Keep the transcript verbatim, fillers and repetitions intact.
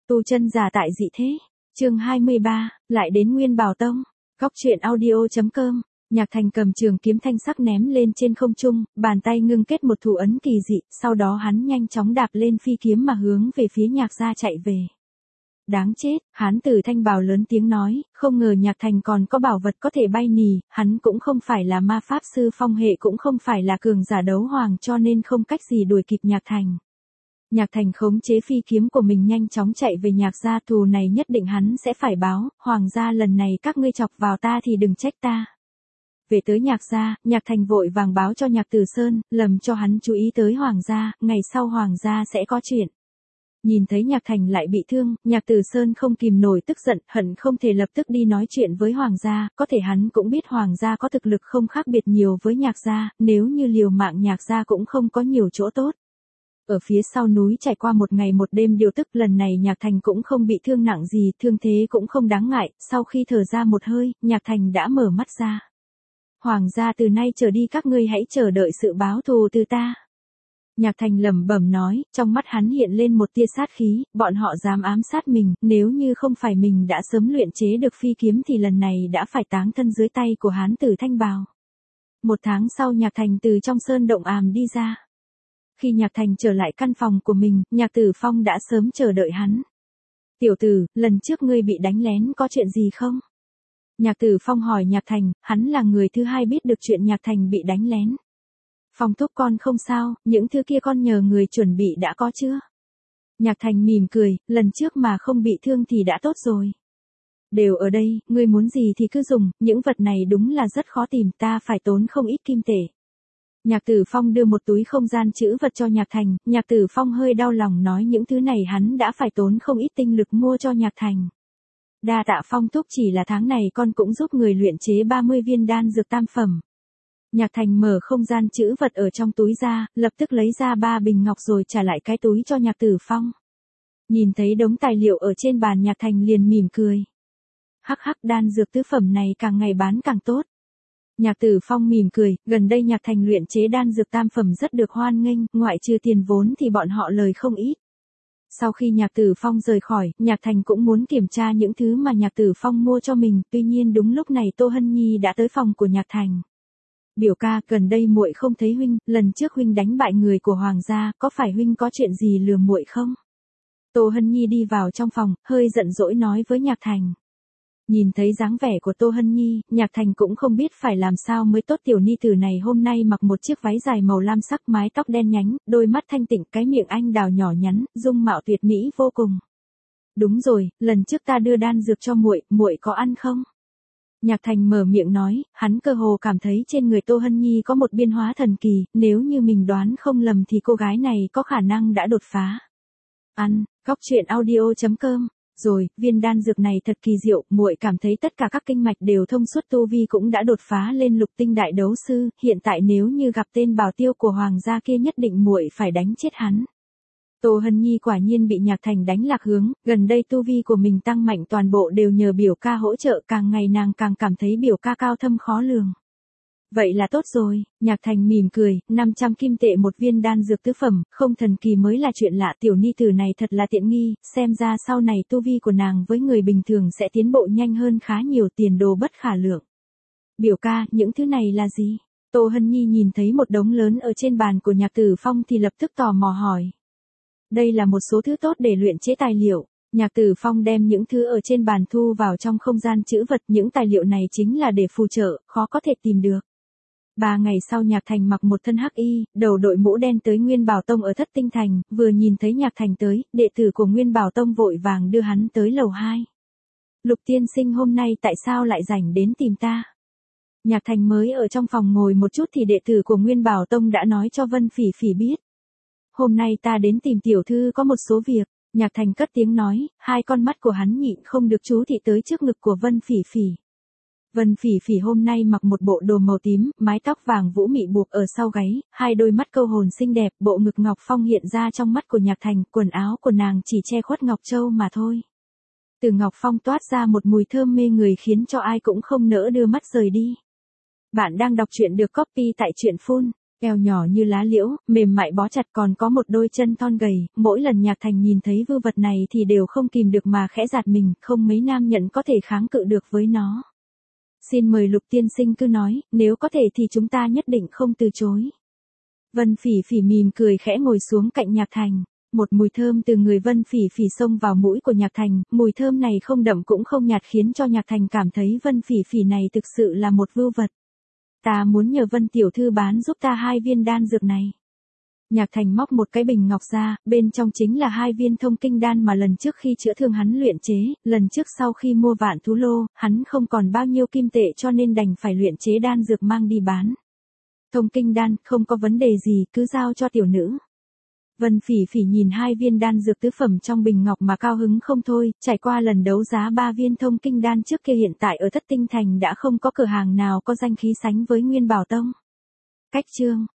Tu chân giả tại dị thế. Chương hai mươi ba, lại đến Nguyên Bảo Tông. Góc truyện audio.com. Nhạc Thành cầm trường kiếm thanh sắc ném lên trên không trung, bàn tay ngưng kết một thủ ấn kỳ dị, sau đó hắn nhanh chóng đạp lên phi kiếm mà hướng về phía Nhạc gia chạy về. Đáng chết, hắn từ thanh bào lớn tiếng nói, không ngờ Nhạc Thành còn có bảo vật có thể bay nỉ, hắn cũng không phải là ma pháp sư phong hệ, cũng không phải là cường giả đấu hoàng, cho nên không cách gì đuổi kịp Nhạc Thành. Nhạc Thành khống chế phi kiếm của mình nhanh chóng chạy về Nhạc gia, thù này nhất định hắn sẽ phải báo, hoàng gia lần này các ngươi chọc vào ta thì đừng trách ta. Về tới Nhạc gia, Nhạc Thành vội vàng báo cho Nhạc Tử Sơn, lầm cho hắn chú ý tới hoàng gia, ngày sau hoàng gia sẽ có chuyện. Nhìn thấy Nhạc Thành lại bị thương, Nhạc Tử Sơn không kìm nổi tức giận, hận không thể lập tức đi nói chuyện với hoàng gia, có thể hắn cũng biết hoàng gia có thực lực không khác biệt nhiều với Nhạc gia, nếu như liều mạng Nhạc gia cũng không có nhiều chỗ tốt. Ở phía sau núi trải qua một ngày một đêm điều tức, lần này Nhạc Thành cũng không bị thương nặng gì, thương thế cũng không đáng ngại, sau khi thở ra một hơi, Nhạc Thành đã mở mắt ra. Hoàng gia, từ nay trở đi các ngươi hãy chờ đợi sự báo thù từ ta. Nhạc Thành lẩm bẩm nói, trong mắt hắn hiện lên một tia sát khí, bọn họ dám ám sát mình, nếu như không phải mình đã sớm luyện chế được phi kiếm thì lần này đã phải táng thân dưới tay của hắn Tử Thanh Bào. Một tháng sau Nhạc Thành từ trong sơn động àm đi ra. Khi Nhạc Thành trở lại căn phòng của mình, Nhạc Tử Phong đã sớm chờ đợi hắn. Tiểu tử, lần trước ngươi bị đánh lén có chuyện gì không? Nhạc Tử Phong hỏi Nhạc Thành, hắn là người thứ hai biết được chuyện Nhạc Thành bị đánh lén. Phong thúc con không sao, những thứ kia con nhờ người chuẩn bị đã có chưa? Nhạc Thành mỉm cười, lần trước mà không bị thương thì đã tốt rồi. Đều ở đây, ngươi muốn gì thì cứ dùng, những vật này đúng là rất khó tìm, ta phải tốn không ít kim tệ. Nhạc Tử Phong đưa một túi không gian trữ vật cho Nhạc Thành, Nhạc Tử Phong hơi đau lòng nói những thứ này hắn đã phải tốn không ít tinh lực mua cho Nhạc Thành. Đa tạ Phong thúc, chỉ là tháng này con cũng giúp người luyện chế ba mươi viên đan dược tam phẩm. Nhạc Thành mở không gian trữ vật ở trong túi ra, lập tức lấy ra ba bình ngọc rồi trả lại cái túi cho Nhạc Tử Phong. Nhìn thấy đống tài liệu ở trên bàn, Nhạc Thành liền mỉm cười. Hắc hắc, đan dược tứ phẩm này càng ngày bán càng tốt. Nhạc Tử Phong mỉm cười, gần đây Nhạc Thành luyện chế đan dược tam phẩm rất được hoan nghênh, ngoại trừ tiền vốn thì bọn họ lời không ít. Sau khi Nhạc Tử Phong rời khỏi, Nhạc Thành cũng muốn kiểm tra những thứ mà Nhạc Tử Phong mua cho mình, tuy nhiên đúng lúc này Tô Hân Nhi đã tới phòng của Nhạc Thành. Biểu ca, gần đây muội không thấy huynh, lần trước huynh đánh bại người của hoàng gia, có phải huynh có chuyện gì lừa muội không? Tô Hân Nhi đi vào trong phòng, hơi giận dỗi nói với Nhạc Thành. Nhìn thấy dáng vẻ của Tô Hân Nhi, Nhạc Thành cũng không biết phải làm sao mới tốt. Tiểu ni tử này hôm nay mặc một chiếc váy dài màu lam sắc, mái tóc đen nhánh, đôi mắt thanh tịnh, cái miệng anh đào nhỏ nhắn, dung mạo tuyệt mỹ vô cùng. Đúng rồi, lần trước ta đưa đan dược cho muội, muội có ăn không? Nhạc Thành mở miệng nói, hắn cơ hồ cảm thấy trên người Tô Hân Nhi có một biến hóa thần kỳ, nếu như mình đoán không lầm thì cô gái này có khả năng đã đột phá. Ăn, góc truyện audio.com. Rồi, viên đan dược này thật kỳ diệu, muội cảm thấy tất cả các kinh mạch đều thông suốt, tu vi cũng đã đột phá lên lục tinh đại đấu sư, hiện tại nếu như gặp tên bảo tiêu của hoàng gia kia nhất định muội phải đánh chết hắn. Tô Hân Nhi quả nhiên bị Nhạc Thành đánh lạc hướng, gần đây tu vi của mình tăng mạnh toàn bộ đều nhờ biểu ca hỗ trợ, càng ngày nàng càng cảm thấy biểu ca cao thâm khó lường. Vậy là tốt rồi, Nhạc Thành mỉm cười, năm trăm kim tệ một viên đan dược tứ phẩm, không thần kỳ mới là chuyện lạ, tiểu ni tử này thật là tiện nghi, xem ra sau này tu vi của nàng với người bình thường sẽ tiến bộ nhanh hơn khá nhiều, tiền đồ bất khả lượng. Biểu ca, những thứ này là gì? Tô Hân Nhi nhìn thấy một đống lớn ở trên bàn của Nhạc Tử Phong thì lập tức tò mò hỏi. Đây là một số thứ tốt để luyện chế tài liệu. Nhạc Tử Phong đem những thứ ở trên bàn thu vào trong không gian trữ vật, những tài liệu này chính là để phù trợ, khó có thể tìm được. Ba ngày sau Nhạc Thành mặc một thân hắc y, đầu đội mũ đen tới Nguyên Bảo Tông ở Thất Tinh Thành, vừa nhìn thấy Nhạc Thành tới, đệ tử của Nguyên Bảo Tông vội vàng đưa hắn tới lầu hai. Lục tiên sinh, hôm nay tại sao lại rảnh đến tìm ta? Nhạc Thành mới ở trong phòng ngồi một chút thì đệ tử của Nguyên Bảo Tông đã nói cho Vân Phỉ Phỉ biết. Hôm nay ta đến tìm tiểu thư có một số việc. Nhạc Thành cất tiếng nói, hai con mắt của hắn nhịn không được chú thị tới trước ngực của Vân Phỉ Phỉ. Vân Phỉ Phỉ hôm nay mặc một bộ đồ màu tím, mái tóc vàng vũ mị buộc ở sau gáy, hai đôi mắt câu hồn xinh đẹp, bộ ngực ngọc phong hiện ra trong mắt của Nhạc Thành, quần áo của nàng chỉ che khuất ngọc châu mà thôi. Từ ngọc phong toát ra một mùi thơm mê người khiến cho ai cũng không nỡ đưa mắt rời đi. Bạn đang đọc truyện được copy tại truyện phun Eo nhỏ như lá liễu, mềm mại bó chặt, còn có một đôi chân thon gầy, mỗi lần Nhạc Thành nhìn thấy vư vật này thì đều không kìm được mà khẽ giạt mình, không mấy nam nhận có thể kháng cự được với nó. Xin mời Lục tiên sinh cứ nói, nếu có thể thì chúng ta nhất định không từ chối. Vân Phỉ Phỉ mỉm cười khẽ ngồi xuống cạnh Nhạc Thành. Một mùi thơm từ người Vân Phỉ Phỉ xông vào mũi của Nhạc Thành, mùi thơm này không đậm cũng không nhạt khiến cho Nhạc Thành cảm thấy Vân Phỉ Phỉ này thực sự là một vưu vật. Ta muốn nhờ Vân tiểu thư bán giúp ta hai viên đan dược này. Nhạc Thành móc một cái bình ngọc ra, bên trong chính là hai viên thông kinh đan mà lần trước khi chữa thương hắn luyện chế, lần trước sau khi mua vạn thú lô, hắn không còn bao nhiêu kim tệ cho nên đành phải luyện chế đan dược mang đi bán. Thông kinh đan, không có vấn đề gì, cứ giao cho tiểu nữ. Vân Phỉ Phỉ nhìn hai viên đan dược tứ phẩm trong bình ngọc mà cao hứng không thôi, trải qua lần đấu giá ba viên thông kinh đan trước kia hiện tại ở Thất Tinh Thành đã không có cửa hàng nào có danh khí sánh với Nguyên Bảo Tông. Cách chương